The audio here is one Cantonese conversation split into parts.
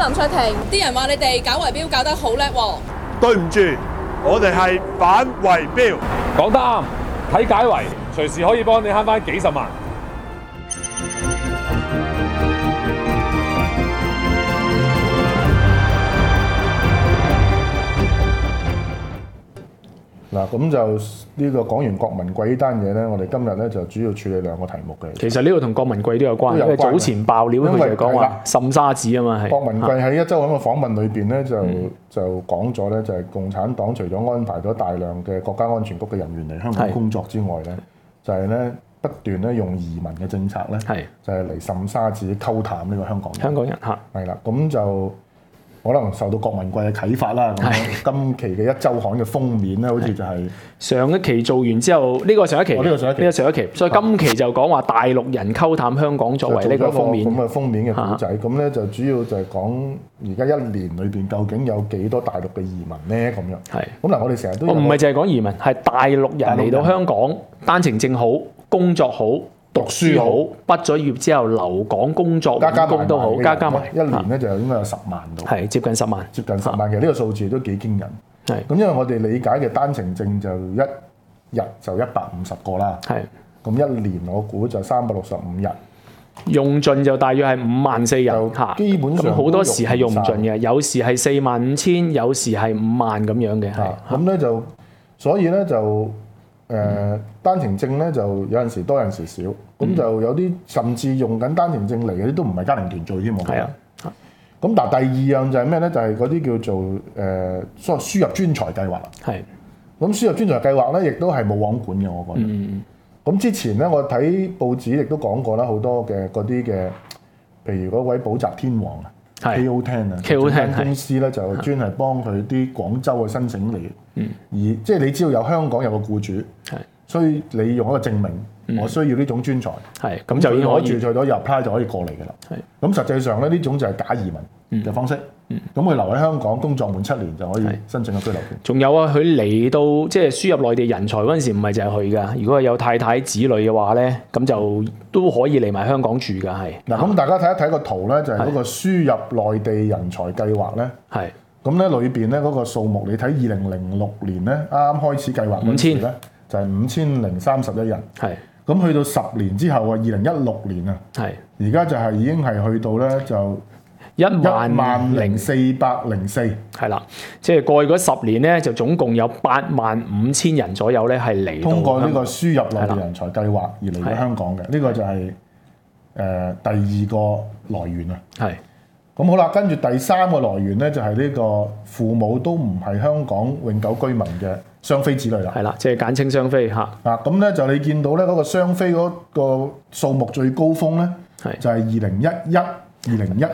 林卓廷，啲人話你哋搞圍標搞得好叻喎。 對唔住，我哋係反圍標。 講得啱，睇解圍隨時可以幫你慳翻幾十萬。 嗱，咁就呢個講完郭文貴呢單嘢咧，我哋今日咧就主要處理兩個題目嘅。 其實呢個同郭文貴都有關，因為早前爆料佢就講話滲沙子啊嘛，係。 郭文貴喺一週刊嘅訪問裏邊咧，就講咗咧，就係共產黨除咗安排咗大量嘅國家安全局嘅人員嚟香港工作之外咧，就係咧不斷咧用移民嘅政策咧，就係嚟滲沙子溝淡呢個香港人。 香港人嚇。 係啦，咁就。可能受到郭文貴嘅啟發啦，咁今期嘅一週刊嘅封面咧，好似就係上一期做完之後，呢個上一期，呢個上一期，所以今期就講話大陸人溝淡香港作為呢個封面。 咁嘅封面嘅故仔，咁咧就主要就係講而家一年裏邊究竟有幾多大陸嘅移民咧咁樣。係。咁嗱，我哋成日都唔係淨係講移民，係大陸人嚟到香港，單程證好，工作好。讀書好，畢咗業之後留港工作揾工都好，加埋一年咧就應該有10萬度， 係接近10萬， 接近10萬嘅呢個數字都幾驚人。係咁，因為我哋理解嘅單程證就一日就150個啦，係咁一年我估就365日，用盡就大約係54000人嚇， 基本上好多時係用唔盡嘅，有時係45000，有時係5萬咁樣嘅，係咁咧就所以咧就。單程證咧就有陣時多，有陣時少，咁就有啲甚至用緊單程證嚟嘅啲都唔係家庭團聚添喎。係啊，咁但係第二樣就係咩咧？就係嗰啲叫做所謂輸入專才計劃啦。係，咁輸入專才計劃咧，亦都係冇網管嘅，我覺得。咁之前咧，我睇報紙亦都講過啦，好多嘅嗰啲嘅，譬如嗰位補習天王啊。KO10 啊，間公司咧就專係幫佢啲廣州嘅申請嚟，而即係你知道有香港有個僱主，所以你用一個證明，我需要呢種專才，咁就已經可以註冊咗入 apply 就可以過嚟嘅啦。咁實際上咧呢種就係假移民嘅方式，咁佢留喺香港工作滿7年就可以申請個居留權。 仲有啊，佢嚟到即係輸入內地人才嗰陣時，唔係淨係佢㗎。如果係有太太子女嘅話咧，咁就都可以嚟埋香港住㗎。係嗱，咁大家睇一睇個圖咧，就係嗰個輸入內地人才計劃咧。係咁咧，裏邊咧嗰個數目，你睇2006年咧啱啱開始計劃嗰時咧，就係5031人。係咁去到10年之後啊，2016年啊，係而家就係已經係去到咧就。10404 係啦，即係過去嗰10年咧，就總共有85000人左右咧係嚟通過呢個輸入內地人才計劃而嚟到香港嘅，呢個就係第二個來源啊。係咁好啦，跟住第3個來源咧就係呢個父母都唔係香港永久居民嘅雙非子女啦。係啦，即係簡稱雙非嚇。咁咧就你見到咧嗰個雙非嗰個數目最高峰咧，就係1011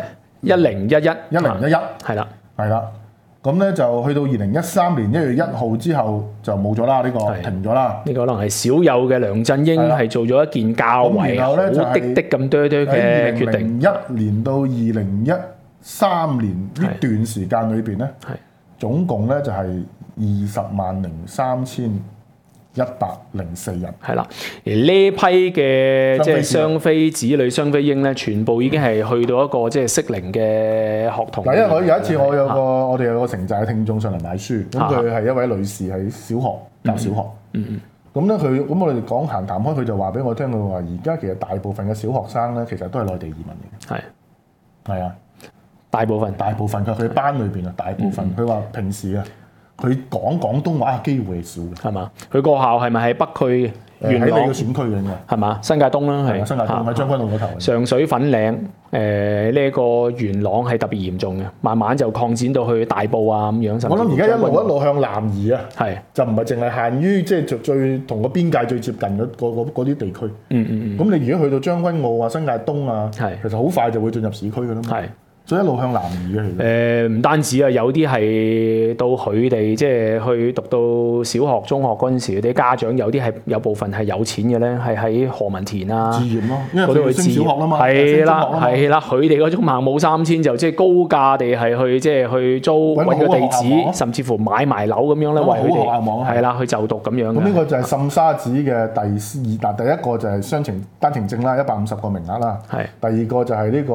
係啦，咁咧就去到2013年1月1號之後就冇咗啦，呢個停咗啦。 呢個可能係少有嘅梁振英係做咗一件較為好滴滴咁多嘅決定。 2001年到2013年呢段時間裏邊咧，總共咧就係203104人。係啦，而呢批嘅即係雙非子女、雙非嬰咧，全部已經係去到一個即係適齡嘅學童。嗱，因為我有一次我哋有個城寨嘅聽眾上嚟買書，咁佢係一位女士喺小學教小學。咁咧咁我哋講閒談開，佢就話俾我聽，佢話而家其實大部分嘅小學生咧，其實都係內地移民嚟嘅。係啊，大部分佢班裏邊啊，大部分佢話平時啊。佢講廣東話嘅機會係少嘅，係嘛？佢個校係咪喺北區元朗？喺你個選區嘅應該係嘛？新界東啦，係新界東喺將軍澳嗰頭。上水粉嶺呢個元朗係特別嚴重嘅，慢慢就擴展到去大埔啊咁樣。我諗而家一路向南移啊，係就唔係淨係限於即係最同個邊界最接近嗰啲地區。咁你如果去到將軍澳啊、新界東啊，其實好快就會進入市區㗎啦嘛。所以一路向南移嘅其實唔單止啊，有啲係到佢哋即係去讀到小學、中學嗰陣時，啲家長有啲係有部分係有錢嘅咧，係喺何文田啊，自願咯，因為佢哋升小學啦嘛，係啦，佢哋嗰種孟母3000就即係高價地係去即係去租揾個地址，甚至乎買埋樓咁樣咧，為佢哋係啦去就讀咁樣。咁呢個就係滲沙子嘅第一個就係單程證啦，150個名額啦。係第二個就係呢個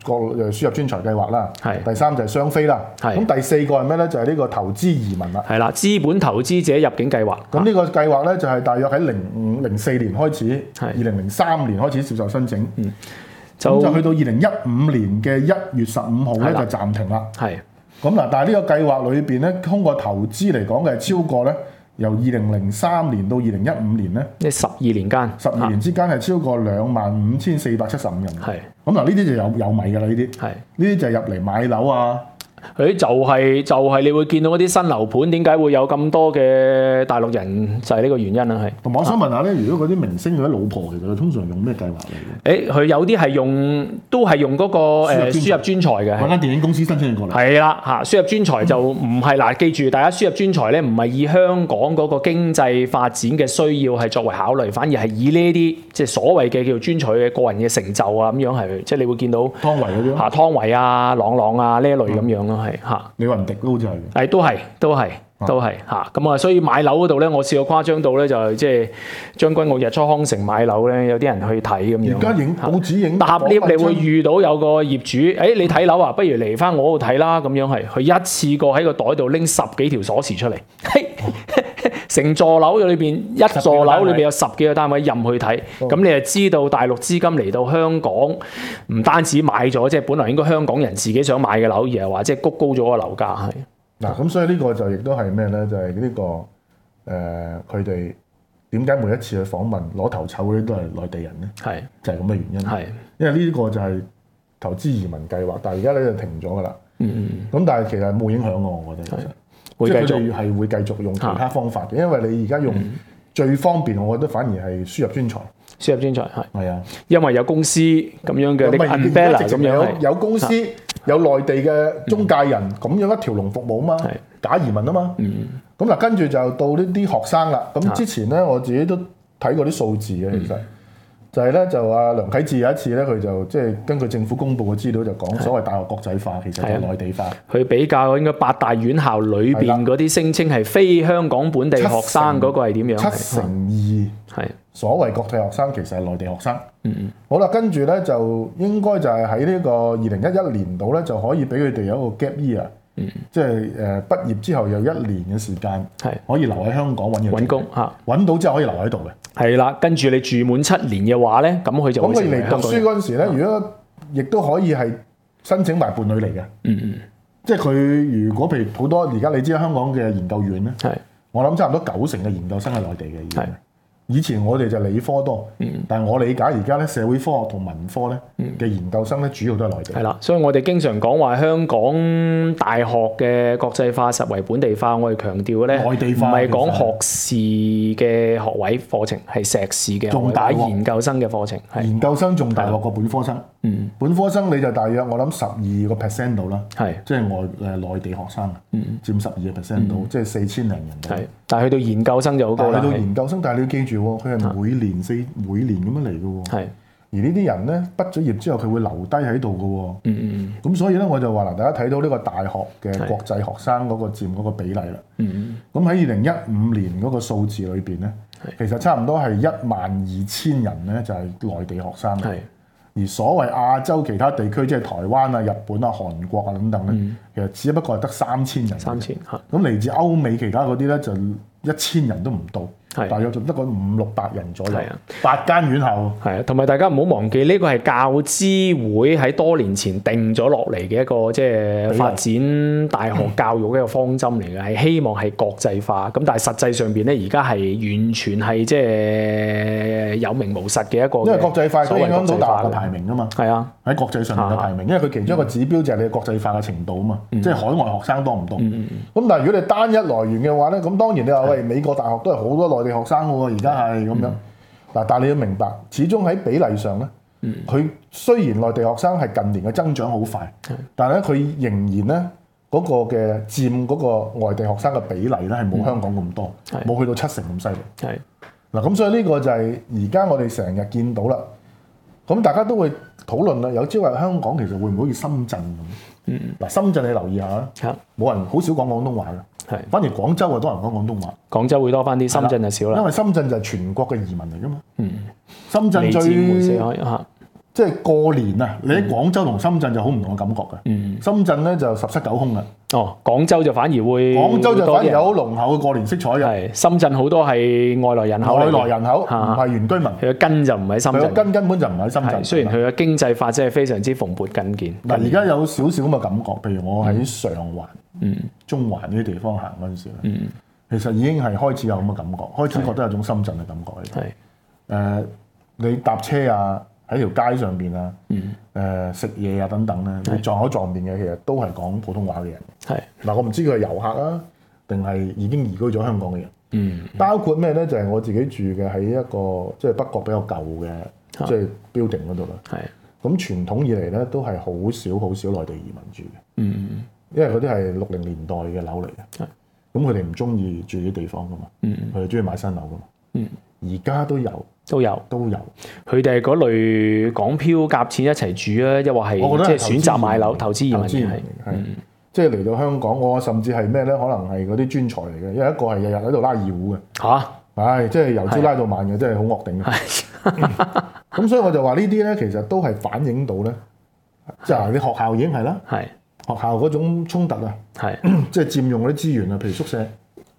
輸入專才計劃啦， 係第三就係雙非啦，咁第四個係咩咧？就係呢個投資移民啦， 係啦，資本投資者入境計劃。 咁呢個計劃咧就係大約喺04年開始，2003年開始接受申請，就去到2015年嘅1月15號咧就暫停啦。 係咁嗱，但係呢個計劃裏邊咧，通過投資嚟講嘅係超過咧。由2003年到2015年咧， 即係12年間 ，12年之間係超過25,475人。 係咁嗱，呢啲就有米㗎啦，呢啲係呢啲就係入嚟買樓啊。 佢就係你會見到嗰啲新樓盤，點解會有咁多嘅大陸人？就係呢個原因啦，係。 同埋我想問下咧，如果嗰啲明星嗰啲老婆，其實佢通常用咩計劃嚟嘅？ 佢有啲係都係用嗰個輸入專才嘅。 揾間電影公司申請過嚟。 係啦嚇，輸入專才就唔係嗱，記住大家輸入專才咧，唔係以香港嗰個經濟發展嘅需要係作為考慮，反而係以呢啲即係所謂嘅叫做專才嘅個人嘅成就啊咁樣係，即係你會見到湯唯嗰啲嚇，湯唯啊、朗啊呢一類咁樣咯。係嚇， 李雲迪都好似係， 都係嚇，咁啊，所以買樓嗰度咧，我試過誇張到咧，就係即係將軍澳日出康城買樓咧，有啲人去睇咁樣。 而家影報紙影搭 lift，你會遇到有個業主，你睇樓啊，不如嚟翻我度睇啦，咁樣係，佢一次過喺個袋度拎10幾條鎖匙出嚟，成座樓裏邊一座樓裏邊有10幾個單位任去睇，咁你就知道大陸資金嚟到香港，唔單止買咗，即係本來應該香港人自己想買嘅樓，而係話即係谷高咗個樓價係。 嗱，咁所以呢個就亦都係咩咧？就係呢個佢哋點解每一次去訪問攞頭籌嗰啲都係內地人咧？係就係咁嘅原因。係因為呢個就係投資移民計劃，但係而家咧就停咗㗎啦。咁但係其實冇影響我覺得其實會繼續係會繼續用其他方法嘅，因為你而家用最方便，我覺得反而係輸入專才。輸入專才係啊，因為有公司咁樣嘅 umbrella 咁樣有公司。有內地嘅中介人咁樣一條龍服務啊嘛，假移民啊嘛，咁嗱跟住就到呢啲學生啦。咁之前咧我自己都睇過啲數字嘅，其實就係咧就阿梁啟智有一次咧，佢就即係根據政府公布嘅資料就講所謂大學國際化其實係內地化。佢比較應該8大院校裏邊嗰啲聲稱係非香港本地學生嗰個係點樣？2%係所謂國際學生其實係內地學生。好啦，跟住咧就應該就係喺呢個2011年度咧就可以俾佢哋有一個 gap year，即係畢業之後有1年嘅時間可以留喺香港揾工嚇，揾到之後可以留喺度嘅。係啦，跟住你住滿7年嘅話咧，咁佢就會成為香港人。咁佢嚟讀書嗰陣時咧，如果亦都可以係申請埋伴侶嚟嘅。即係佢如果譬如好多而家你知香港嘅研究院咧，我諗差唔多90%嘅研究生係內地嘅已經。以前我哋就理科多，但係我理解而家咧社會科學同文科咧嘅研究生咧主要都係內地。係啦，所以我哋經常講話香港大學嘅國際化實為本地化，我哋強調嘅咧內地化唔係講學士嘅學位課程，係碩士嘅學位，打研究生嘅課程。研究生仲大鑊過本科生。本科生你就大約我諗12% 度啦，即係內地學生佔12% 度，即係4000零人。係，但係去到研究生就好高啦。去到研究生，但係你要記住。佢係每年咁樣嚟嘅喎，而呢啲人咧畢咗業之後，佢會留低喺度嘅喎。咁所以咧，我就話嗱，大家睇到呢個大學嘅國際學生嗰個佔嗰個比例啦。咁喺2015年嗰個數字裏邊咧，其實差唔多係12000人咧，就係內地學生。而所謂亞洲其他地區，即係台灣啊、日本啊、韓國啊等等咧，其實只不過係得3000人。3000嚇。咁嚟自歐美其他嗰啲咧，就1000人都唔到。大約就得個500-600人左右，8間院校。係啊，同埋大家唔好忘記呢個係教資會喺多年前定咗落嚟嘅一個即係發展大學教育嘅一個方針嚟嘅，係希望係國際化。咁但係實際上邊咧，而家係完全係即係有名無實嘅一個。因為國際化都影響到大學嘅排名啊嘛。係啊，喺國際上面嘅排名，因為佢其中一個指標就係你嘅國際化嘅程度啊嘛，即係海外學生多唔多。咁但係如果你單一來源嘅話咧，咁當然你話喂美國大學都係好多內地學生喎，而家係咁樣嗱，但係你要明白，始終喺比例上咧，佢雖然內地學生係近年嘅增長好快，但係咧佢仍然咧嗰個嘅佔嗰個外地學生嘅比例咧係冇香港咁多，冇去到70%咁犀利。係嗱，咁所以呢個就係而家我哋成日見到啦。咁大家都會討論啦，有朝話香港其實會唔會好似深圳咁？嗱，深圳你留意下啦，冇人好少講廣東話嘅。係，反而廣州啊多人講廣東話，廣州會多翻啲，深圳就少啦。因為深圳就係全國嘅移民嚟噶嘛。深圳即係過年啊！你喺廣州同深圳就好唔同嘅感覺嘅。深圳咧就十室九空啦。 廣州就反而會廣州就反而有好濃厚嘅過年色彩嘅。 深圳好多係外來人口， 外來人口唔係原居民。 佢嘅根就唔喺深圳。 佢嘅根本就唔喺深圳。 雖然佢嘅經濟發展係非常之蓬勃緊健。 嗱，而家有少少咁嘅感覺，譬如我喺上環、中環呢啲地方行嗰陣時咧，其實已經係開始有咁嘅感覺，開始覺得有種深圳嘅感覺。你搭車啊，喺條街上邊啊，食嘢啊等等咧，你撞口撞面嘅其實都係講普通話嘅人。嗱，我唔知佢係遊客啊，定係已經移居咗香港嘅人。包括咩咧？就係我自己住嘅喺一個即係北角比較舊嘅即係 building 嗰度啦。咁傳統以嚟咧都係好少內地移民住嘅。因為嗰啲係60年代嘅樓嚟嘅。咁佢哋唔中意住啲地方噶嘛。佢哋中意買新樓噶嘛。而家都有。佢哋係嗰類港漂夾錢一齊住啊，抑或係即係選擇買樓投資移民係，即係嚟到香港，我甚至係咩咧？可能係嗰啲專才嚟嘅，因為一個係日日喺度拉二胡嘅嚇，即係由朝拉到晚嘅，真係好惡頂嘅。咁所以我就話呢啲咧，其實都係反映到咧，即係你學校已經係啦，學校嗰種衝突啊，即係佔用嗰啲資源啊，譬如宿舍，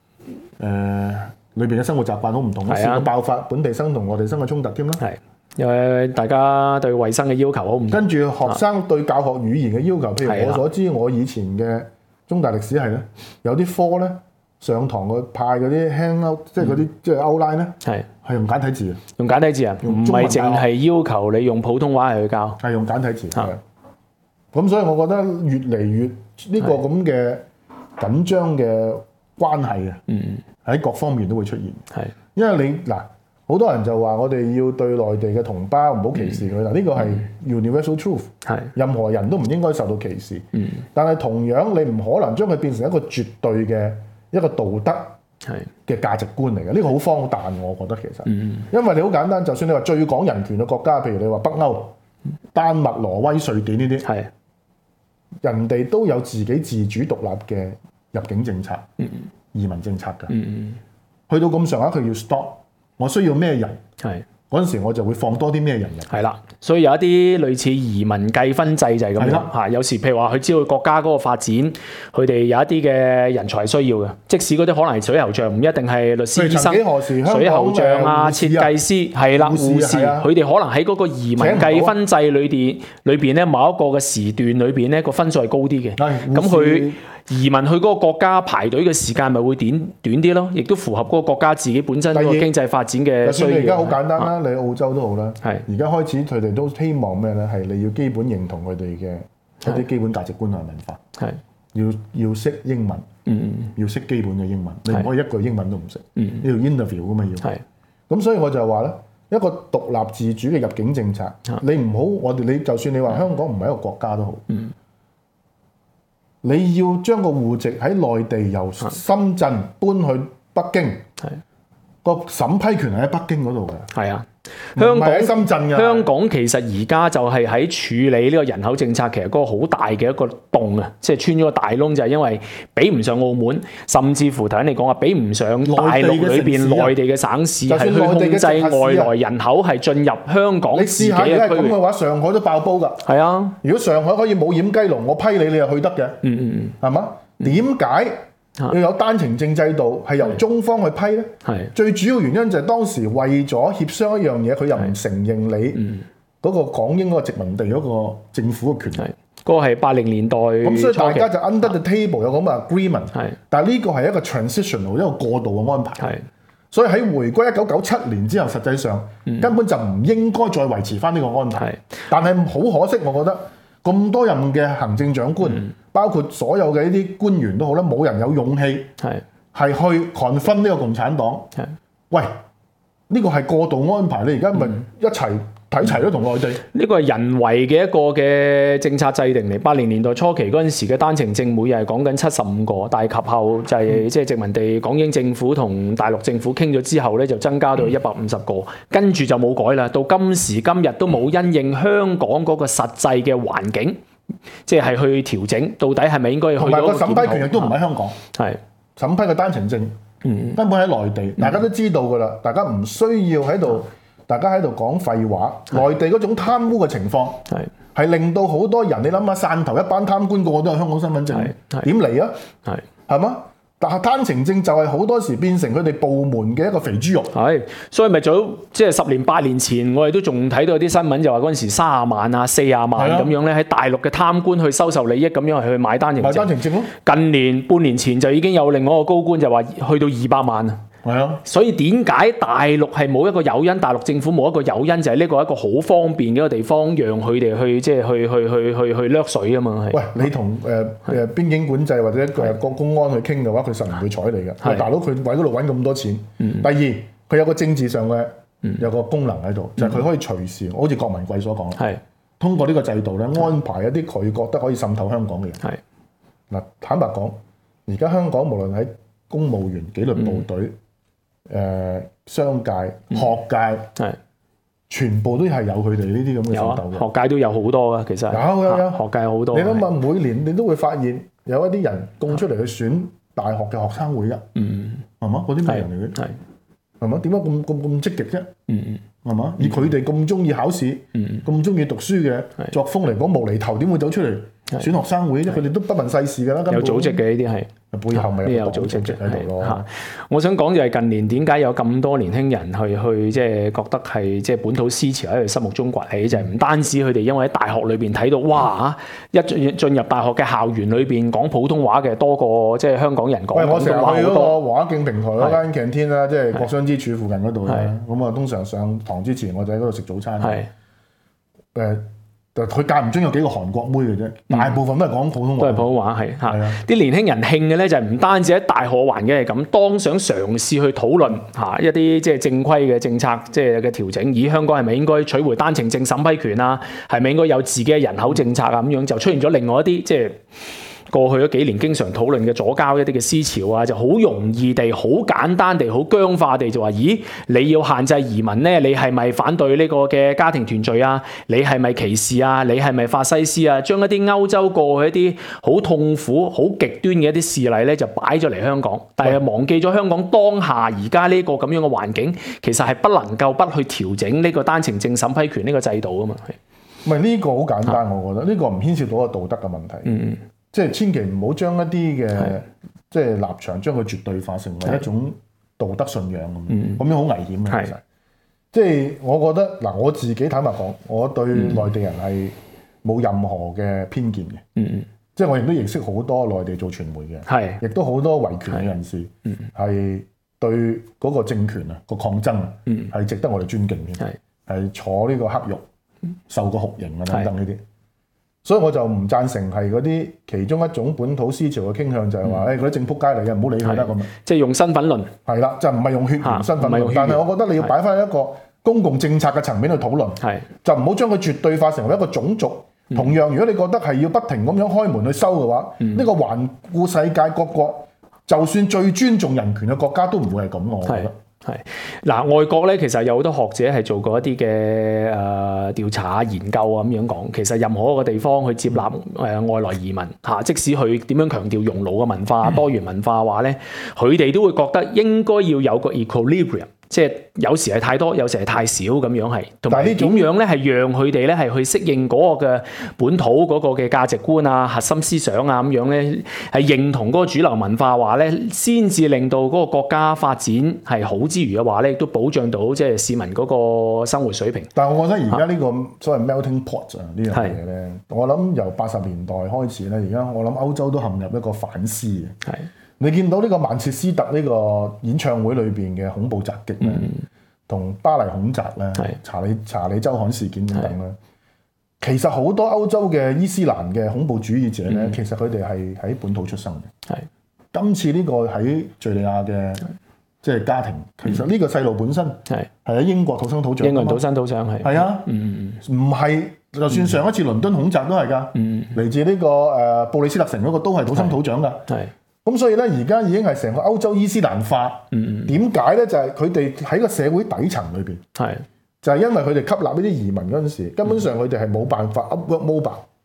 裏邊嘅生活習慣好唔同，試過爆發本地生同外地生嘅衝突添啦。 因為大家對衞生嘅要求好唔同， 跟住學生對教學語言嘅要求，譬如我所知，我以前嘅中大歷史系咧，有啲科咧上堂嘅派嗰啲 handout，即係嗰啲即係 outline 咧，係用簡體字， 用簡體字啊，唔係淨係要求你用普通話去教， 係用簡體字。咁所以我覺得越嚟越呢個咁嘅緊張嘅關係啊，喺各方面都會出現。因為你嗱，好多人就話我哋要對內地嘅同胞唔好歧視佢啦，呢個係 universal truth，任何人都唔應該受到歧視。但係同樣你唔可能將佢變成一個絕對嘅一個道德嘅價值觀嚟嘅，呢個好荒誕，我覺得其實。因為你好簡單，就算你話最講人權嘅國家，譬如你話北歐、丹麥、挪威、瑞典呢啲，人哋都有自己自主獨立嘅入境政策、移民政策㗎。去到咁上下，佢要 stop。我需要咩人？嗰陣時我就會放多啲咩人入。 係啦，所以有一啲類似移民計分制就係咁樣嚇。有時譬如話佢知道國家嗰個發展，佢哋有一啲嘅人才需要嘅，即使嗰啲可能係水喉匠，唔一定係律師、醫生、水喉匠啊、設計師係啦、護士，佢哋可能喺嗰個移民計分制裏邊咧，某一個嘅時段裏邊咧個分數係高啲嘅。咁佢移民去嗰個國家排隊嘅時間咪會短啲咯，亦都符合嗰個國家自己本身嗰個經濟發展嘅需要。 而家好簡單啦，你澳洲都好啦，而家開始佢哋都希望咩咧？係你要基本認同佢哋嘅一啲基本價值觀同文化，要識英文，要識基本嘅英文，你唔可以一句英文都唔識，要 interview 㗎嘛要。咁所以我就話咧，一個獨立自主嘅入境政策，你唔好你就算你話香港唔係一個國家都好。你要將個戶籍喺內地由深圳搬去北京，個審批權係喺北京嗰度嘅。 係啊，香港喺深圳嘅。 香港其實而家就係喺處理呢個人口政策，其實嗰個好大嘅一個洞啊，即係穿咗個大窿，就係因為比唔上澳門，甚至乎頭先你講話比唔上大陸裏邊內地嘅省市係去控制外來人口係進入香港自己嘅區域。你試下，如果係咁嘅話，上海都爆煲㗎。係啊，如果上海可以冇掩雞籠，我批你又去得嘅。係嘛？點解要有單程證制度係由中方去批咧？最主要原因就係當時為咗協商一樣嘢，佢又唔承認你嗰個港英嗰個殖民地嗰個政府嘅權力。嗰個係80年代。咁所以大家就 under the table 有咁嘅 agreement。但係呢個係一個 transitional 一個過渡嘅安排。所以喺回歸1997年之後，實際上根本就唔應該再維持翻呢個安排。但係好可惜，我覺得咁多任嘅行政長官。包括所有嘅呢啲官員都好啦，冇人有勇氣係去 confront 呢個共產黨。喂，呢個係過渡安排，你而家咪一齊睇齊咗同內地。呢個係人為嘅一個嘅政策制定嚟。80年代初期嗰陣時嘅單程證每日係講緊75個，但係及後就係即係殖民地港英政府同大陸政府傾咗之後咧，就增加到150個，跟住就冇改啦。到今時今日都冇因應香港嗰個實際嘅環境。即係去調整，到底係咪應該去？同埋個審批權亦都唔喺香港，審批嘅單程證根本喺內地，大家都知道㗎啦。大家唔需要喺度大家喺度講廢話，內地嗰種貪污嘅情況係令到好多人，你諗下汕頭一班貪官個個都有香港身份證，點嚟啊？係嘛？但係單程證就係好多時變成佢哋部門嘅一個肥豬肉。 所以咪早即係10年8年前，我哋都仲睇到啲新聞，就話嗰陣時30萬啊、40萬咁樣咧，喺大陸嘅貪官去收受利益咁樣去買單程證。 買單程證咯。 近年半年前就已經有另外一個高官就話去到200萬啊。所以點解大陸係冇一個誘因，大陸政府冇一個誘因，就係呢個一個好方便嘅一個地方，讓佢哋去即係去掠水啊嘛。 喂，你同邊境管制或者個公安去傾嘅話，佢實唔會睬你嘅。大佬佢喺嗰度揾咁多錢。第二，佢有個政治上嘅有個功能喺度，就係佢可以隨時，好似郭文貴所講，通過呢個制度咧安排一啲佢覺得可以滲透香港嘅人。嗱，坦白講，而家香港無論喺公務員、紀律部隊、商界、學界，全部都係有佢哋呢啲咁嘅滲透嘅。學界都有好多噶，其實有學界有好多。你諗下，每年你都會發現有一啲人供出嚟去選大學嘅學生會噶，係嘛？嗰啲咩人嚟嘅？係嘛？點解咁積極啫？係嘛？以佢哋咁中意考試、咁中意讀書嘅作風嚟講，無厘頭點會走出嚟選學生會啫？佢哋都不問世事㗎啦。有組織嘅呢啲係。背後咪有組織喺度咯。我想講就係近年點解有咁多年輕人去即係覺得係即係本土思潮喺佢心目中崛起，就係唔單止佢哋因為喺大學裏邊睇到哇，一進入大學嘅校園裏邊講普通話嘅多過即係香港人講。我成日去嗰個華敬平台嗰間 canteen 啦，即係國殤之柱附近嗰度咧。咁啊，通常上堂之前我就喺嗰度食早餐。佢間唔中有幾個韓國妹嘅啫，大部分都係講普通話。都係普通話係嚇。啲年輕人興嘅咧就係唔單止喺大學環境係咁，當想嘗試去討論嚇一啲即係正規嘅政策即係嘅調整，咦香港係咪應該取回單程證審批權啊？係咪應該有自己嘅人口政策啊？咁樣就出現咗另外一啲即係過去嗰幾年經常討論嘅左膠一啲嘅思潮啊，就好容易地、好簡單地、好僵化地就話：咦，你要限制移民咧？你係咪反對呢個嘅家庭團聚啊？你係咪歧視啊？你係咪法西斯啊？將一啲歐洲過去一啲好痛苦、好極端嘅一啲事例咧，就擺咗嚟香港，但係忘記咗香港當下而家呢個咁樣嘅環境，其實係不能夠不去調整呢個單程證審批權呢個制度啊嘛。唔係呢個好簡單，我覺得呢個唔牽涉到個道德嘅問題。即係千祈唔好將一啲嘅即係立場將佢絕對化成為一種道德信仰咁，咁樣好危險嘅。其實，即係我覺得嗱，我自己坦白講，我對內地人係冇任何嘅偏見嘅。即係我亦都認識好多內地做傳媒嘅，亦都好多維權嘅人士，係對嗰個政權啊個抗爭係值得我哋尊敬嘅，係坐呢個黑獄、受過酷刑啊等等呢啲。所以我就唔贊成係嗰啲其中一種本土思潮嘅傾向，就係話嗰啲正仆街嚟嘅，唔好理佢得咁。即係用身份論係啦，就唔係用血緣身份論。但係我覺得你要擺翻一個公共政策嘅層面去討論，就唔好將佢絕對化成為一個種族。同樣，如果你覺得係要不停咁樣開門去收嘅話，呢個環顧世界各國，就算最尊重人權嘅國家都唔會係咁。我覺得。嗱，外國咧其實有好多學者係做過一啲嘅調查研究啊，咁樣講，其實任何一個地方去接納外來移民嚇，即使佢點樣強調熔爐嘅文化、多元文化嘅話咧，佢哋都會覺得應該要有個 equilibrium。即係有時係太多，有時係太少咁樣係，同埋點樣咧係讓佢哋咧係去適應嗰個嘅本土嗰個嘅價值觀啊、核心思想啊咁樣咧，係認同嗰個主流文化話咧，先至令到嗰個國家發展係好之餘嘅話咧，亦都保障到即係市民嗰個生活水平。但係我覺得而家呢個所謂 melting pot 啊呢樣嘢咧，我諗由80年代開始咧，而家我諗歐洲都陷入一個反思嘅。你見到呢個曼徹斯特呢個演唱會裏邊嘅恐怖襲擊咧，同巴黎恐襲咧、查理周刊事件等等咧，其實好多歐洲嘅伊斯蘭嘅恐怖主義者咧，其實佢哋係喺本土出生嘅。今次呢個喺敍利亞嘅即係家庭，其實呢個細路本身係喺英國土生土長，英國土生土長係啊，唔係就算上一次倫敦恐襲都係㗎，嚟自呢個布里斯特城嗰個都係土生土長㗎。咁所以咧，而家已經係成個歐洲伊斯蘭化。點解咧？就係佢哋喺個社會底層裏邊，就係因為佢哋吸納呢啲移民嗰陣時，根本上佢哋係冇辦法 upward mobile，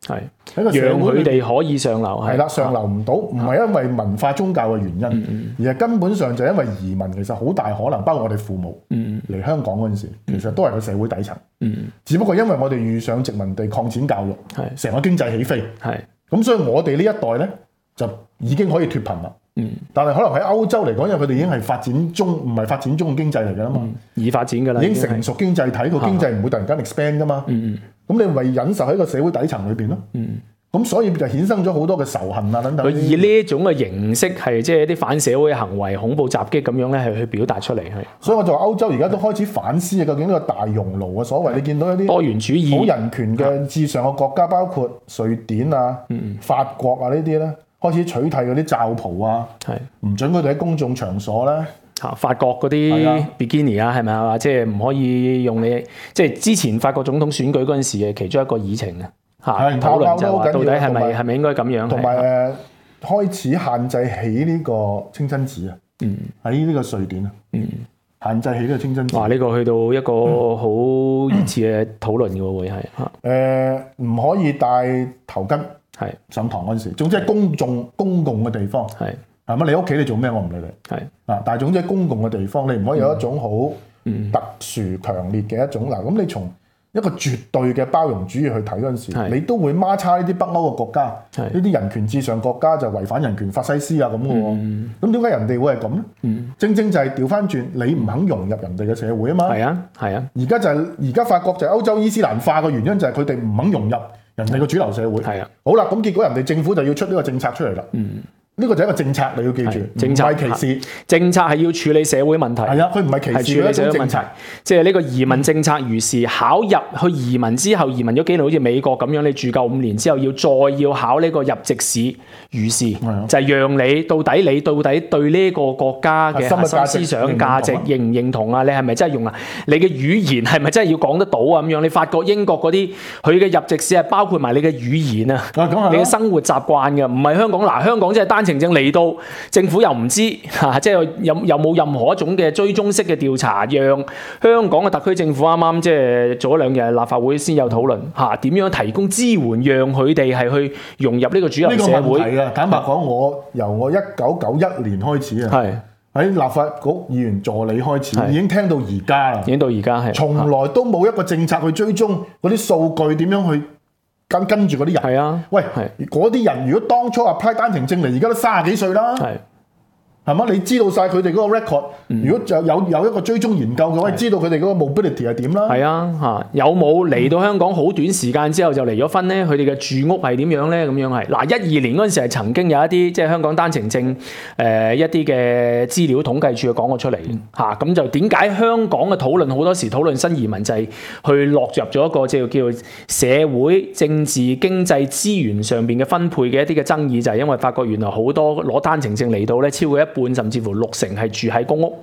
係讓佢哋可以上流， 係啦，上流唔到，唔係因為文化宗教嘅原因，而係根本上就係因為移民其實好大可能，包括我哋父母嚟香港嗰陣時，其實都係個社會底層，只不過因為我哋遇上殖民地擴展教育，成個經濟起飛，咁所以我哋呢一代咧就已經可以脫貧啦。但係可能喺歐洲嚟講，因為佢哋已經係發展中，唔係發展中嘅經濟嚟㗎啦嘛， 已發展㗎啦， 已經成熟經濟體，個經濟唔會突然間 expand 㗎嘛。咁你咪忍受喺個社會底層裏邊咯。咁所以就衍生咗好多嘅仇恨啊等等。 佢以呢一種嘅形式係即係一啲反社會行為、恐怖襲擊咁樣咧，係去表達出嚟係。 所以我就話歐洲而家都開始反思啊，究竟呢個大熔爐嘅所謂，你見到一啲多元主義、 好人權嘅至上嘅國家，包括瑞典啊、法國啊呢啲咧，開始取締嗰啲罩袍啊，唔準佢哋喺公眾場所咧。 法國嗰啲 bikini 啊，係咪啊？即係唔可以用你，即係之前法國總統選舉嗰陣時嘅其中一個議程啊。討論就話到底係咪應該咁樣？同埋開始限制起呢個清真寺啊！喺呢個瑞典啊，限制起呢個清真寺。 哇！呢個去到一個好熱切嘅討論嘅喎，會係唔可以戴頭巾上堂嗰陣時，總之係公共嘅地方係乜？你屋企你做咩？我唔理你但係總之係公共嘅地方，你唔可以有一種好特殊強烈嘅一種嗱。咁你從一個絕對嘅包容主義去睇嗰陣時，你都會孖叉呢啲北歐嘅國家，呢啲人權至上國家就違反人權法西斯啊咁嘅喎。咁點解人哋會係咁咧？正正就係調翻轉，你唔肯融入人哋嘅社會啊嘛。係啊。而家法國就係歐洲伊斯蘭化嘅原因就係佢哋唔肯融入人哋嘅主流社會。好啦，咁結果人哋政府就要出呢個政策出嚟啦。呢個就係一個政策，你要記住，政策唔係歧視， 政策係要處理社會問題。係啊，佢唔係歧視嘅一種政策。 即係呢個移民政策如是，考入去移民之後，移民咗幾年，好似美國咁樣，你住夠5年之後，要考呢個入籍試如是，就係讓你到底對呢個國家嘅核心思想價值認唔認同啊？你係咪真係用啊？你嘅語言係咪真係要講得到啊？咁樣你法國、英國嗰啲，佢嘅入籍試係包括埋你嘅語言啊，你嘅生活習慣嘅，唔係香港嗱，香港即係單程證嚟到，政府又唔知即係有冇任何一種嘅追蹤式嘅調查，讓香港嘅特區政府啱啱即係做咗2日立法會先有討論點樣提供支援，讓佢哋係去融入呢個主流社會。呢個問題啊， 坦白講，由我1991年開始啊，喺立法局議員助理開始，已經聽到而家啦， 已經到而家係， 從來都冇一個政策去追蹤嗰啲數據點樣去。跟住嗰啲人係啊，喂，嗰啲人如果當初 apply 單程證嚟，而家都30幾歲啦，係嘛？你知道晒佢哋嗰個 record，如果就有一個追蹤研究嘅話，知道佢哋嗰個 mobility 係點啦。係啊，有冇嚟到香港好短時間之後就離咗婚咧？佢哋嘅住屋係點樣咧？咁樣係嗱，12年嗰陣時係曾經有一啲即係香港單程證一啲嘅資料統計處講過出嚟咁就點解香港嘅討論好多時討論新移民就係去落入咗一個即係叫社會政治經濟資源上邊嘅分配嘅一啲嘅爭議，就係因為發覺原來好多攞單程證嚟到咧，超過一半甚至乎60%係住喺公屋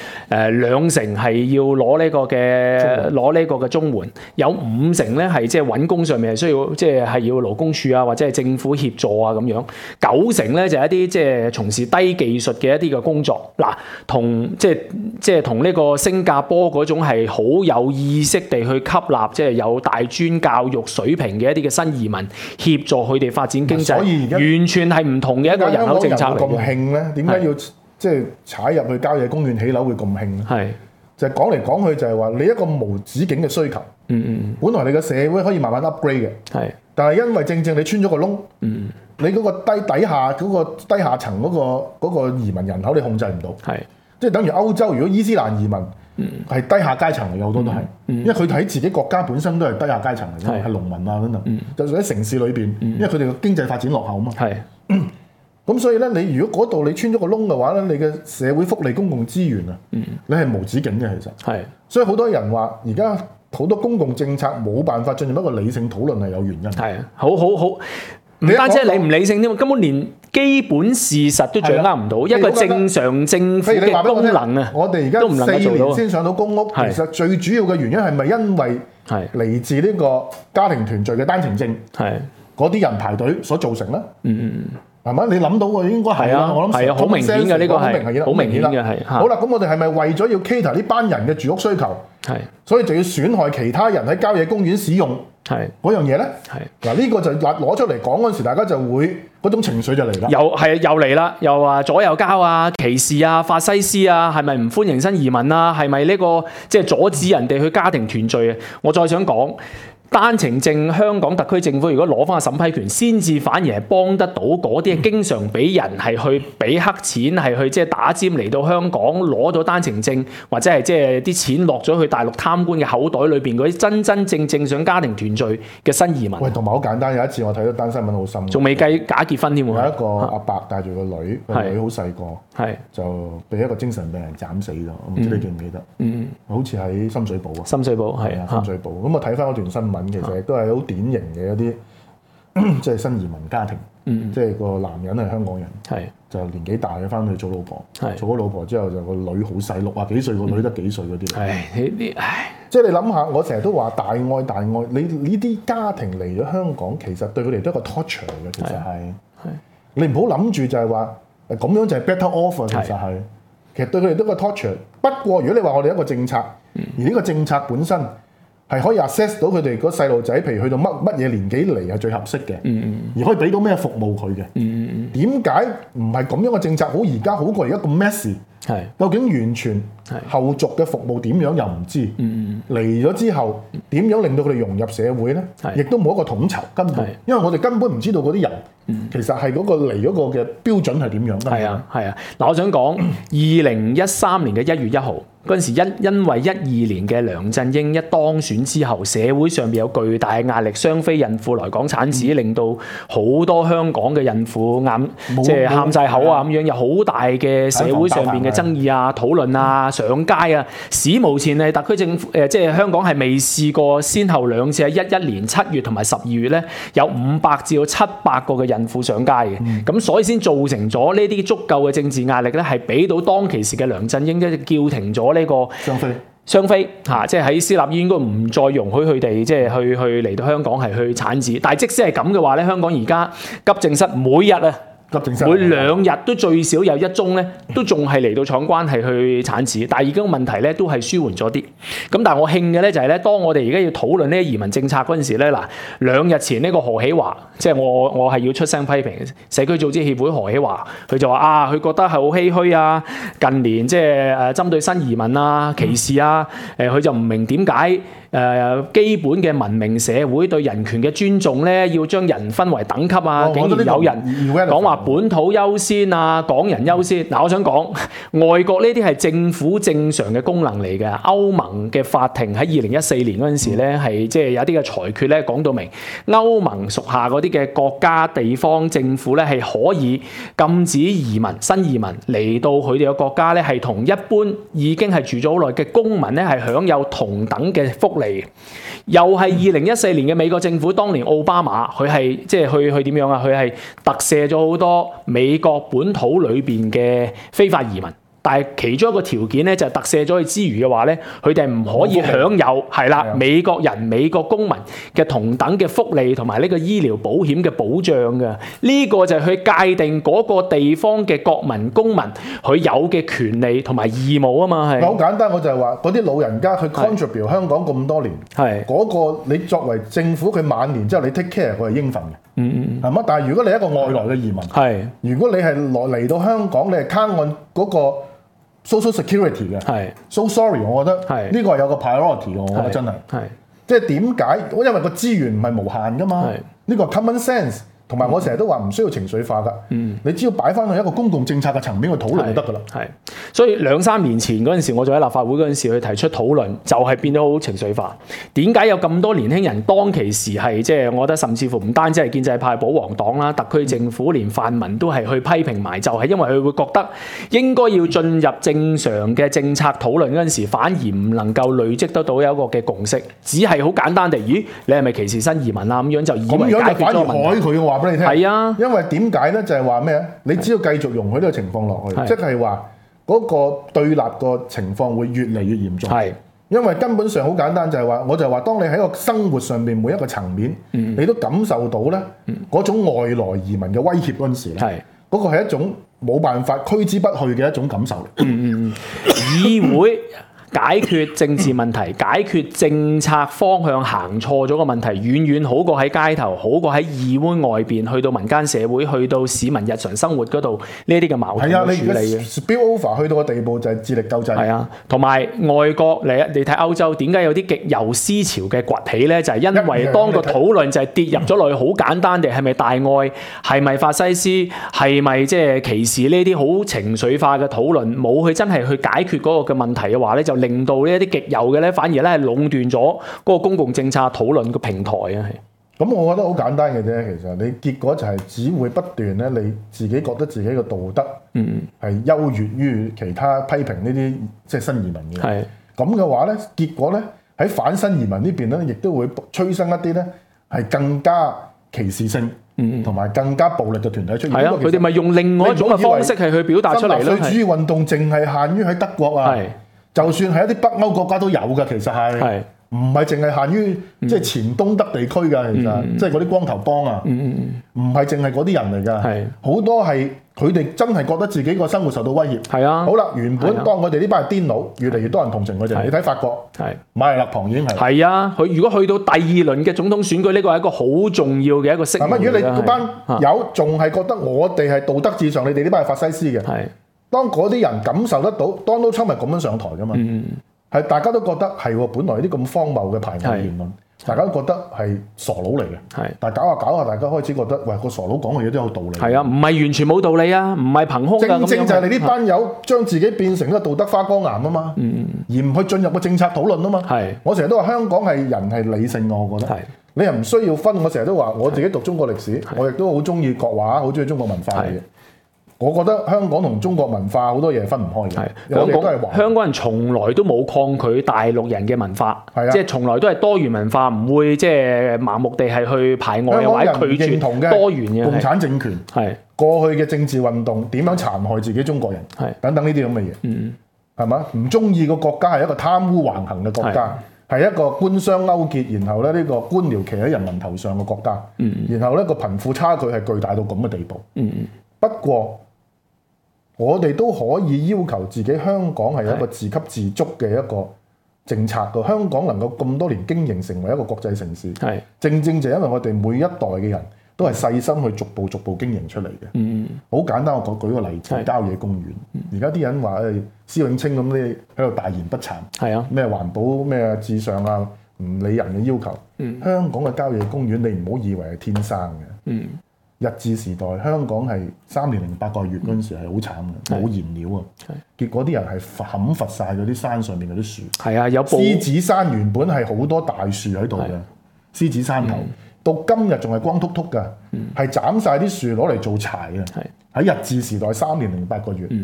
，2成係要攞呢個嘅綜援，有5成咧係即係揾工上面係需要即係要勞工處啊或者係政府協助啊咁樣，9成咧就係一啲即係從事低技術嘅一啲嘅工作。嗱，同即係同呢個新加坡嗰種係好有意識地去吸納即係有大專教育水平嘅一啲嘅新移民，協助佢哋發展經濟，完全係唔同嘅一個人口政策嚟嘅。 咁興咧？點解要即係踩入去郊野公園起樓會咁興咧？係就係講嚟講去就係話你一個無止境嘅需求。本來你嘅社會可以慢慢 upgrade 嘅。係，但係因為正正你穿咗個窿。你嗰個底下嗰個低下層嗰個移民人口你控制唔到。係，即係等於歐洲如果伊斯蘭移民係低下階層嚟嘅，好多都係，因為佢喺自己國家本身都係低下階層嚟嘅，係農民啊等等。就算喺城市裏邊，因為佢哋嘅經濟發展落後啊嘛。係。咁所以咧，你如果嗰度你穿咗個窿嘅話咧，你嘅社會福利公共資源啊，你係無止境嘅其實。係。所以好多人話，而家好多公共政策冇辦法進入一個理性討論係有原因。係啊，好。唔單止係你唔理性添，根本連基本事實都掌握唔到，一個正常政府嘅功能啊， 我哋而家都唔能夠做到。4年先上到公屋，其實最主要嘅原因係咪因為嚟自呢個家庭團聚嘅單程證？係。嗰啲人排隊所造成咧， 係咪？你諗到嘅應該係啦，我諗係啊，好明顯嘅呢個係好明顯嘅係。 好啦，咁我哋係咪為咗要 cater 呢班人嘅住屋需求，所以就要損害其他人喺郊野公園使用嗰樣嘢咧？嗱，呢個就攞出嚟講嗰陣時，大家就會嗰種情緒就嚟啦。 又嚟啦，又話左右交啊、歧視啊、法西斯啊，係咪唔歡迎新移民啊？係咪呢個即係阻止人哋去家庭團聚啊？我再想講。單程證香港特區政府如果攞翻個審批權，先至反而係幫得到嗰啲經常俾人係去俾黑錢，係去即係打尖嚟到香港攞到單程證，或者係即係啲錢落咗去大陸貪官嘅口袋裏邊嗰啲真真正正想家庭團聚嘅新移民。 喂，同埋好簡單，有一次我睇到單新聞好深， 仲未計假結婚添喎。有一個阿伯帶住個女，個女好細個，就被一個精神病人斬死咗。我唔知你記唔記得？好似喺深水埗啊。深水埗係啊，深水埗。咁我睇翻嗰段新聞。其實亦都係好典型嘅一啲即係新移民家庭，即係個男人係香港人，就年紀大嘅翻去做老婆，做咗老婆之後就個女好細，60幾歲個女得幾歲嗰啲。即係你諗下，我成日都話大愛，你呢啲家庭嚟咗香港，其實對佢哋都係一個 torture 嘅，其實係。你唔好諗住就係話咁樣就係 better off，其實對佢哋都係個 torture。不過如果你話我哋一個政策，而呢個政策本身，係可以 assess 到佢哋個細路仔，譬如去到乜嘢年紀嚟係最合適嘅，而可以俾到咩服務佢嘅。點解唔係咁樣嘅政策好？而家好過而家咁 messy？究竟完全後續嘅服務點樣又唔知？嚟咗之後點樣令到佢哋融入社會咧？亦都冇一個統籌根本，因為我哋根本唔知道嗰啲人其實係嗰個嚟嗰個嘅標準係點樣。 係啊。嗱，我想講2013年嘅1月1號。嗰陣時因為12年嘅梁振英一當選之後，社會上邊有巨大嘅壓力，雙非孕婦來港產子，令到好多香港嘅孕婦即係喊晒口啊咁樣，有好大嘅社會上邊嘅爭議啊、討論啊、上街啊，史無前例，特區政府即係香港係未試過，先後兩次喺11年7月同埋12月咧，有500至到700個嘅孕婦上街嘅，咁所以先造成咗呢啲足夠嘅政治壓力咧，係俾到當其時嘅梁振英咧叫停咗呢個雙非嚇，即係喺私立醫院應該唔再容許佢哋即係去嚟到香港係去產子。但係即使係咁嘅話咧，香港而家急症室每日每2日都最少有1宗咧，都仲係嚟到闖關係去產子。但係已經問題咧都係舒緩咗啲。咁但係我慶嘅咧就係咧，當我哋而家要討論呢啲移民政策嗰陣時咧，嗱2日前呢個何喜華，即係我係要出聲批評社區組織協會何喜華，佢就話佢覺得係好唏噓啊，近年即係針對新移民啊、歧視啊，佢就唔明點解。基本嘅文明社會對人權嘅尊重咧，要將人分為等級啊！竟然有人講話本土優先啊，港人優先。嗱，我想講外國呢啲係政府正常嘅功能嚟嘅。歐盟嘅法庭喺2014年嗰陣時咧，係即係有啲嘅裁決咧講到明，歐盟屬下嗰啲嘅國家地方政府咧係可以禁止新移民嚟到佢哋嘅國家咧，係同一般已經係住咗好耐嘅公民咧係享有同等嘅福利。又係2014年嘅美國政府，當年奧巴馬佢係即係去點樣啊？佢係特赦咗好多美國本土裏邊嘅非法移民。但係其中一個條件咧，就係特赦咗佢之餘嘅話咧，佢哋唔可以享有係啦美國人、美國公民嘅同等嘅福利同埋呢個醫療保險嘅保障嘅。呢個就係佢界定嗰個地方嘅國民公民佢有嘅權利同埋義務啊嘛係。 好簡單，我就係話嗰啲老人家佢 contribute 香港咁多年，係嗰個你作為政府佢晚年之後你 take care 佢係應份嘅，係嘛？但係如果你係一個外來嘅移民，係如果你係嚟到香港，你係 count on 嗰個 social security 嘅，係 so sorry， 我覺得呢個係有個 priority 嘅，我覺得真係，即係點解？因為個資源唔係無限噶嘛，呢個 common sense。同埋我成日都話唔需要情緒化㗎，你只要擺翻去一個公共政策嘅層面去討論就得㗎啦。係，所以2-3年前嗰陣時，我就喺立法會嗰陣時去提出討論，就係變咗好情緒化。點解有咁多年輕人當其時係即係我覺得甚至乎唔單止係建制派、保皇黨啦，特區政府連泛民都係去批評埋，就係因為佢會覺得應該要進入正常嘅政策討論嗰陣時，反而唔能夠累積得到有一個嘅共識，只係好簡單地，咦，你係咪歧視新移民啊？咁樣就以為解決咗問題。話俾你聽，係啊，因為點解咧？就係話咩？你只要繼續容許呢個情況落去，即係話嗰個對立個情況會越嚟越嚴重。係， 因為根本上好簡單，就係話，我就話，當你喺個生活上面每一個層面，你都感受到咧嗰種外來移民嘅威脅嗰陣時咧，嗰個係一種冇辦法驅之不去嘅一種感受。 議會解決政治問題、解決政策方向行錯咗個問題，遠遠好過喺街頭，好過喺議會外邊，去到民間社會，去到市民日常生活嗰度呢啲嘅矛盾處理嘅。 spill over 去到個地步就係智力救濟。 係啊，同埋外國你睇歐洲點解有啲極右思潮嘅崛起咧？就係因為當個討論就係跌入咗落去，好簡單地係咪大愛，係咪法西斯，係咪即係歧視呢啲好情緒化嘅討論，冇去真係去解決嗰個嘅問題嘅話咧，就令到呢一啲極右嘅咧，反而咧係壟斷咗嗰個公共政策討論嘅平台啊！係咁，我覺得好簡單嘅啫。其實你結果就係只會不斷咧，你自己覺得自己嘅道德係優越於其他批評呢啲即係新移民嘅。係咁嘅話咧，結果咧喺反新移民呢邊咧，亦都會催生一啲咧係更加歧視性同埋更加暴力嘅團體出現。係啊，佢哋咪用另外一種嘅方式係去表達出嚟咯。納粹主義運動淨係限於喺德國啊。就算係一啲北歐國家都有㗎，其實係唔係淨係限於即係前東德地區㗎？其實即係嗰啲光頭幫啊，唔係淨係嗰啲人嚟㗎，好多係佢哋真係覺得自己個生活受到威脅。係啊，好啦，原本當佢哋呢班係癲佬，越嚟越多人同情佢哋。你睇法國，馬爾勒龐已經係。係啊，佢如果去到第二輪嘅總統選舉，呢個係一個好重要嘅一個息。係乜？如果你嗰班友仲係覺得我哋係道德至上，你哋呢班係法西斯嘅。當嗰啲人感受得到 Donald Trump 係咁樣上台㗎嘛，係大家都覺得係喎，本來啲咁荒謬嘅排外言論，大家都覺得係傻佬嚟嘅。但係搞下搞下，大家開始覺得喂，個傻佬講嘅嘢都有道理。係啊，唔係完全冇道理啊，唔係憑空㗎。正正就係你呢班友將自己變成一個道德花崗岩啊嘛，而唔去進入個政策討論啊嘛。我成日都話香港係人係理性嘅，我覺得。你又唔需要分。我成日都話我自己讀中國歷史，我亦都好中意國畫，好中意中國文化嘅嘢。我覺得香港同中國文化好多嘢分唔開嘅。香港人從來都冇抗拒大陸人嘅文化，即係從來都係多元文化，唔會即係盲目地係去排外或者拒絕多元嘅共產政權。過去嘅政治運動點樣殘害自己中國人，等等呢啲咁嘅嘢，係嘛？唔中意個國家係一個貪污橫行嘅國家，係一個官商勾結，然後咧呢個官僚騎喺人民頭上嘅國家，然後咧個貧富差距係巨大到咁嘅地步。不過我哋都可以要求自己香港係一個自給自足嘅一個政策嘅。香港能夠咁多年經營成為一個國際城市，正正就因為我哋每一代嘅人都係細心去逐步經營出嚟嘅。好簡單，我舉個例子，郊野公園。而家啲人話施永青咁你喺度大言不慚，咩環保咩至上啊，唔理人嘅要求。香港嘅郊野公園，你唔好以為係天生嘅。日治時代香港係3年0 8個月嗰陣時係好慘嘅，冇燃料啊！結果啲人係砍伐晒嗰啲山上面嗰啲樹。係啊，有獅子山原本係好多大樹喺度嘅，獅子山頭到今日仲係光禿禿㗎，係斬晒啲樹攞嚟做柴嘅。喺日治時代3年0 8個月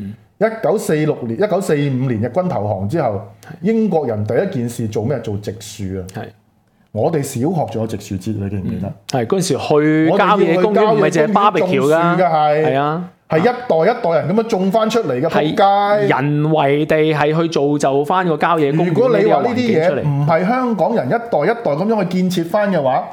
，1945年日軍投降之後，英國人第一件事做咩？做植樹啊！我哋小學仲有植樹節，你記唔記得？係嗰陣時去郊野公園，唔係淨係BBQ㗎，係啊，係一代一代人咁樣種翻出嚟嘅，仆街人為地係去造就翻個郊野公園。如果你話呢啲嘢唔係香港人一代一代咁樣去建設翻嘅話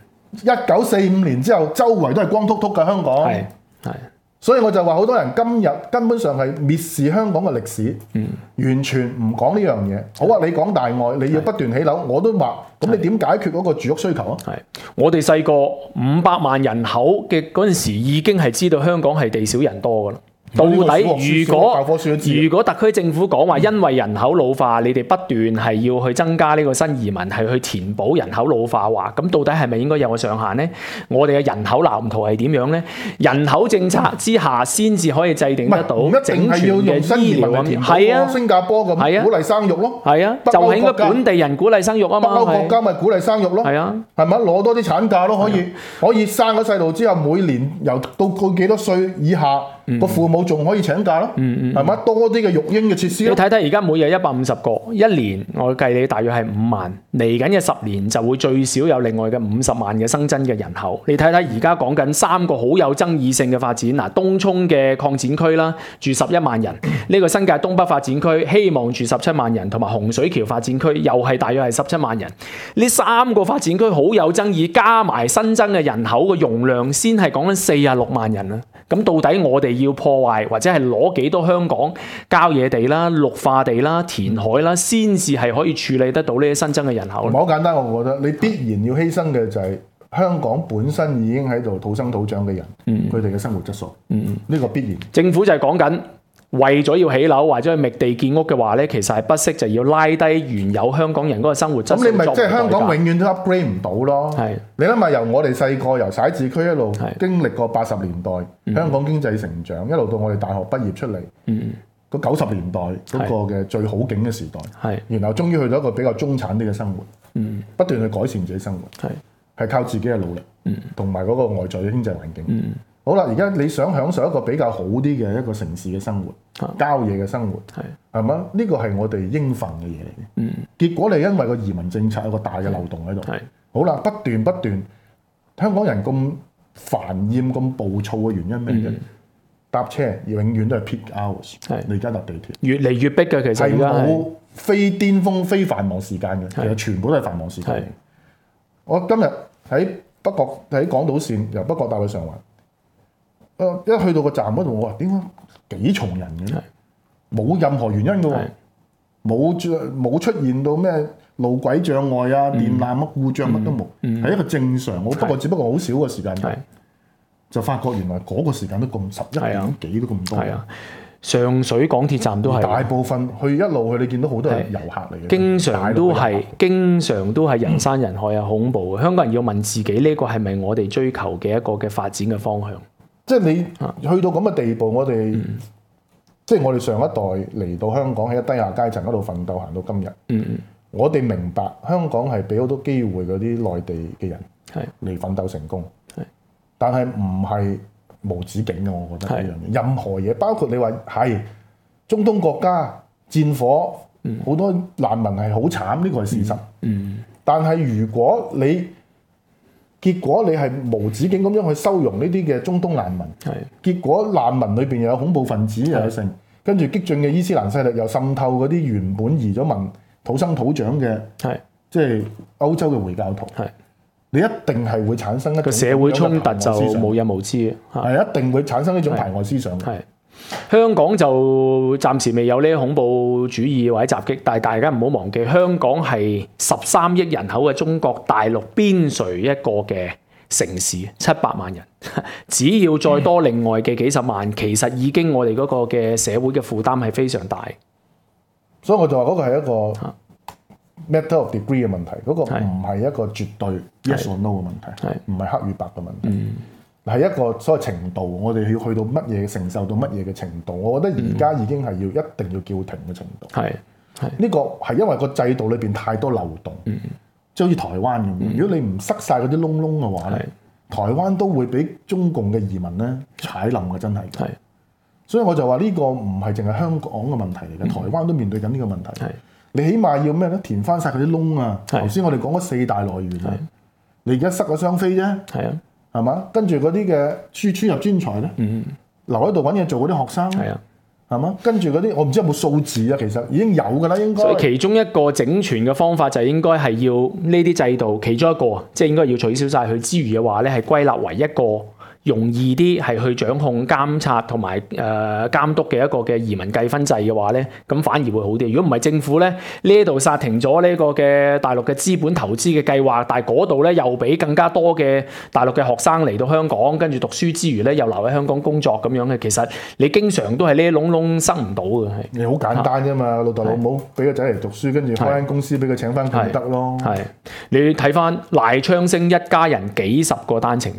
，1945年之後周圍都係光禿禿嘅香港。係。所以我就話好多人今日根本上係蔑視香港嘅歷史，完全唔講呢樣嘢。好啊，你講大愛，你要不斷起樓，我都話，咁你點解決嗰個住屋需求啊？我哋細個500萬人口嘅嗰陣時，已經係知道香港係地少人多㗎啦。到底如果特區政府講話因為人口老化，你哋不斷係要去增加呢個新移民，係去填補人口老化話，咁到底係咪應該有個上限呢？我哋嘅人口藍圖係點樣呢？人口政策之下先至可以制定得到整全嘅醫療咁。係啊，新加坡咁鼓勵生育咯。係啊，就係應該本地人鼓勵生育啊嘛。北歐國家咪鼓勵生育咯。係啊，係咪攞多啲產假咯？可以生咗細路之後，每年由到幾多歲以下個父母仲可以請假咯，係嘛？多啲嘅育嬰嘅設施。 你睇睇而家每日150個，一年我計你大約係5萬，嚟緊嘅10年就會最少有另外嘅50萬嘅新增嘅人口。你睇睇而家講緊3個好有爭議性嘅發展，嗱，東涌嘅擴展區啦，住11萬人；呢個新界東北發展區希望住17萬人，同埋洪水橋發展區又係大約係17萬人。呢3個發展區好有爭議，加埋新增嘅人口嘅容量先係講緊46萬人啊！咁到底我哋要破壞或者係攞幾多香港郊野地啦、綠化地啦、填海啦，先至係可以處理得到呢啲新增嘅人口？ 好簡單，我覺得你必然要犧牲嘅就係香港本身已經喺度土生土長嘅人，佢哋嘅生活質素，呢個必然。 政府就係講緊，為咗要起樓或者去覓地建屋嘅話咧，其實係不惜就要拉低原有香港人嗰個生活質素。 咁你咪即係香港永遠都 upgrade 唔到咯？係你諗下，由我哋細個由徙置區一路經歷過80年代香港經濟成長，一路到我哋大學畢業出嚟，個90年代嗰個嘅最好景嘅時代，然後終於去到一個比較中產啲嘅生活，不斷去改善自己生活，係靠自己嘅努力，同埋嗰個外在嘅經濟環境。好啦，而家你想享受一個比較好啲嘅一個城市嘅生活，郊野嘅生活，係嘛？呢個係我哋應份嘅嘢嚟嘅。結果你因為個移民政策有個大嘅漏洞喺度，好啦，不斷，香港人咁煩厭、咁暴躁嘅原因咩嘅？搭車永遠都係 peak hours，你而家搭地鐵越嚟越逼嘅，其實而家係冇非巔峰、非繁忙時間嘅，其實全部都係繁忙時間。我今日喺北角喺港島線由北角搭去上環。一去到個站嗰度，我話點解幾重人嘅？冇任何原因嘅喎，冇出現到咩路軌障礙啊、電纜乜故障乜都冇，係一個正常。不過只不過好少嘅時間，就發覺原來嗰個時間都咁11點幾都咁多。 上水港鐵站都係大部分一路去，你見到好多係遊客嚟嘅， 經常都係人山人海啊，恐怖嘅。香港人要問自己呢個係咪我哋追求嘅一個嘅發展嘅方向？ 即係你去到咁嘅地步，我哋即係我哋上一代嚟到香港喺低下階層嗰度奮鬥行到今日。我哋明白香港係俾好多機會嗰啲內地嘅人嚟奮鬥成功，但係唔係無止境嘅。我覺得呢樣嘢，任何嘢，包括你話係中東國家戰火，好多難民係好慘，呢個係事實。但係如果結果你係無止境咁樣去收容呢啲嘅中東難民，結果難民裏邊又有恐怖分子又有成，跟住激進嘅伊斯蘭勢力又滲透嗰啲原本移咗民土生土長嘅，即係歐洲嘅回教徒，你一定係會產生一個社會衝突就無日無之嘅， 係一定會產生呢種排外思想。 香港就暫時未有呢啲恐怖主義或者襲擊，但係大家唔好忘記，香港係13億人口嘅中國大陸邊陲一個嘅城市，700萬人，只要再多另外嘅幾十萬，其實已經我哋嗰個嘅社會嘅負擔係非常大。 所以我就話嗰個係一個 matter of degree 嘅問題，嗰個唔係一個絕對 yes or no 嘅問題，唔係黑與白嘅問題。係一個所謂程度，我哋要去到乜嘢承受到乜嘢嘅程度，我覺得而家已經係一定要叫停嘅程度。呢個係因為個制度裏邊太多漏洞，即係好似台灣咁。如果你唔塞晒嗰啲窿窿嘅話咧，台灣都會俾中共嘅移民咧踩冧嘅，真係。所以我就話呢個唔係淨係香港嘅問題嚟嘅，台灣都面對緊呢個問題。你起碼要咩咧？填翻晒佢啲窿啊！頭先我哋講嗰4大來源啊，你而家塞咗雙非啫。係嘛？跟住嗰啲嘅輸入專才咧，留喺度揾嘢做嗰啲學生，係嘛？跟住嗰啲我唔知有冇數字啊，其實已經有㗎啦，應該。所以其中一個整全嘅方法就應該係要呢啲制度，其中一個即係應該要取消晒佢之餘嘅話咧，係歸納為一個容易啲係去掌控監察同埋監督嘅一個嘅移民計分制嘅話咧，咁反而會好啲。如果唔係政府咧呢度剎停咗呢個嘅大陸嘅資本投資嘅計劃，但係嗰度咧又俾更加多嘅大陸嘅學生嚟到香港，跟住讀書之餘咧又留喺香港工作咁樣嘅，其實你經常都係呢啲窿窿塞唔到嘅。你好簡單啫嘛，老豆老母俾個仔嚟讀書，跟住開間公司俾佢請翻佢咪得咯。你睇翻賴昌星一家人幾十個單程證。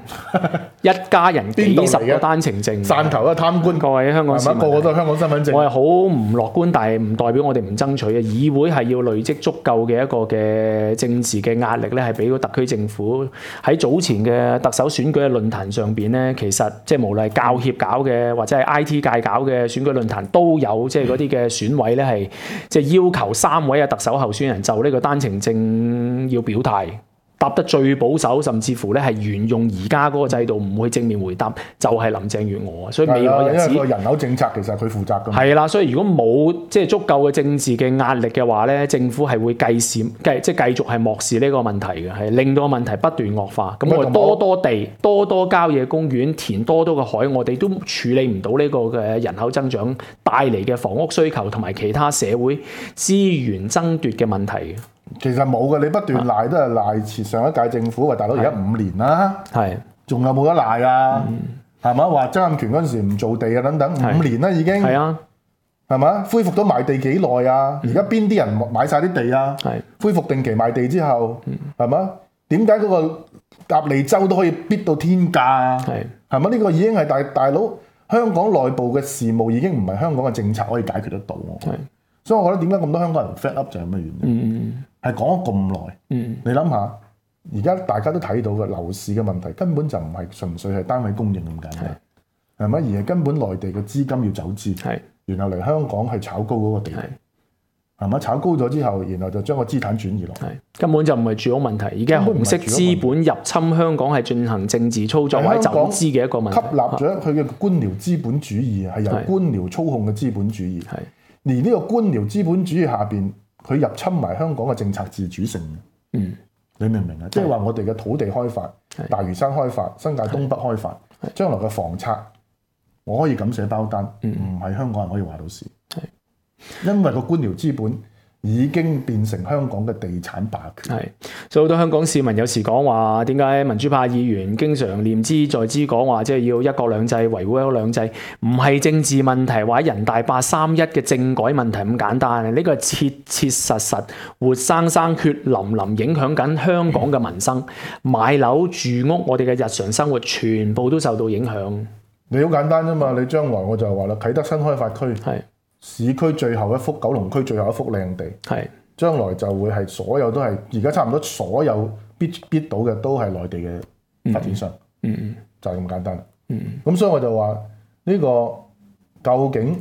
一家人幾十個單程證， 汕頭嘅貪官， 各位香港市民， 個個都係香港身份證。 我係好唔樂觀，但係唔代表我哋唔爭取嘅。議會係要累積足夠嘅一個嘅政治嘅壓力咧，係俾個特區政府喺早前嘅特首選舉嘅論壇上邊咧，其實即係無論係教協搞嘅或者係 IT 界搞嘅選舉論壇都有即係嗰啲嘅選委咧係即係要求3位嘅特首候選人就呢個單程證要表態。答得最保守，甚至乎咧係沿用而家嗰個制度，唔會正面回答，就係林鄭月娥。所以未來日子， 因為個人口政策其實係佢負責㗎。 係啦，所以如果冇即係足夠嘅政治嘅壓力嘅話咧，政府係會繼續係漠視呢個問題嘅，係令到個問題不斷惡化。咁我哋多地、多郊野公園、填多嘅海，我哋都處理唔到呢個嘅人口增長帶嚟嘅房屋需求同埋其他社會資源爭奪嘅問題嘅。 其實冇嘅，你不斷賴都係賴上一屆政府。喂，大佬而家5年啦，仲有冇得賴啊？係嘛？話曾蔭權嗰陣時唔做地啊等等，5年啦已經。係啊，係嘛？恢復到賣地幾耐啊？而家邊啲人買晒啲地啊？恢復定期賣地之後，係嘛？點解嗰個鴨脷洲都可以逼到天價啊？係嘛？呢個已經係大佬香港內部嘅事務，已經唔係香港嘅政策可以解決得到。所以我覺得點解咁多香港人 fed up 就係咁嘅原因。係講咗咁耐，你諗下，而家大家都睇到嘅樓市嘅問題根本就唔係純粹係單位供應咁簡單，係咪？而係根本內地嘅資金要走資，然後嚟香港係炒高嗰個地皮，係咪？炒高咗之後，然後就將個資產轉移落， 根本就唔係住屋問題，而家係紅色資本入侵香港係進行政治操作或者走資嘅一個問題， 吸納咗佢嘅官僚資本主義，係由官僚操控嘅資本主義，而呢個官僚資本主義下邊。佢入侵埋香港嘅政策自主性，你明唔明啊？即係話我哋嘅土地開發、大嶼山開發、新界東北開發，將來嘅房策，我可以咁寫包單，唔係香港人可以話到事，因為個官僚資本已經變成香港嘅地產霸權。 所以好多香港市民有時講話，點解民主派議員經常念之在之講話，即係要一國兩制，維護一國兩制，唔係政治問題或者人大831嘅政改問題咁簡單。呢個係切切實實、活生生、血淋淋影響緊香港嘅民生，買樓、住屋，我哋嘅日常生活全部都受到影響。 你好簡單啫嘛，你將來我就話啦，啟德新開發區。市區最後一幅，九龍區最後一幅靚地，將來就會係所有都係而家差唔多所有必到嘅都係內地嘅發展商，就係咁簡單。咁所以我就話呢個究竟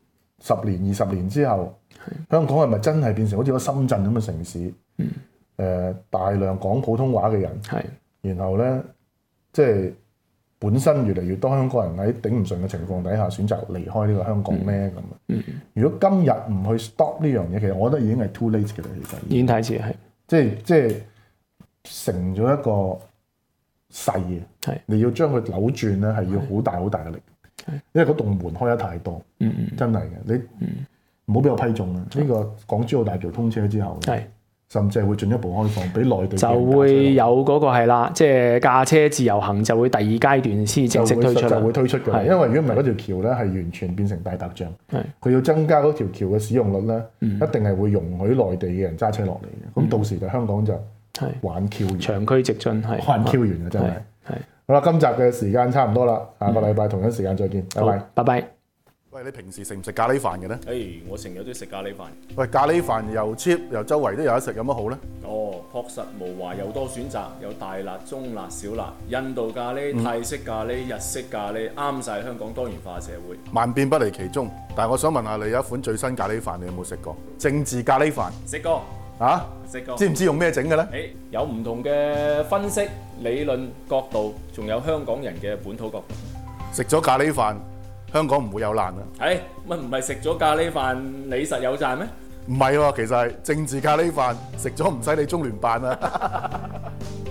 10年、20年之後，香港係咪真係變成好似個深圳咁嘅城市？大量講普通話嘅人，然後咧即係。本身越嚟越多香港人喺頂唔順嘅情況底下選擇離開呢個香港咧咁。如果今日唔去 stop 呢樣嘢，其實我覺得已經係 too late 嘅啦。其實已經太遲係， 即係成咗一個勢嘅。你要將佢扭轉咧，係要好大好大嘅力。因為嗰棟門開得太多，真係嘅。你唔好俾我批中啊！呢個港珠澳大橋通車之後。甚至係會進一步開放，俾內地就會有嗰個係啦，即係駕車自由行就會第2階段先正式推出， 就會推出嘅。因為如果唔係嗰條橋咧，係完全變成大白象。佢要增加嗰條橋嘅使用率咧，一定係會容許內地嘅人揸車落嚟嘅。咁到時就香港就玩 Q 完， 長驅直進係玩 Q 完嘅真係。好啦，今集嘅時間差唔多啦，下個禮拜同一時間再見，拜拜， 拜拜。 喂，你平時食唔食咖喱飯嘅咧？ 我成日都食咖喱飯。 喂，咖喱飯又 cheap 又周圍都有得食，有乜好咧？ 確實無華，又多選擇，有大辣、中辣、小辣，印度咖喱、泰式咖喱、日式咖喱，啱晒香港多元化社會。 萬變不離其宗，但係我想問下你，有一款最新咖喱飯，你有冇食過？政治咖喱飯。 食過。食過。知唔知用咩整嘅咧？有唔同嘅分析、理論角度，仲有香港人嘅本土角度。 食咗咖喱飯。香港唔會有難啊！ 乜唔係食咗咖喱飯你實有賺咩？ 唔係喎，其實係政治咖喱飯食咗唔使你中聯辦啊！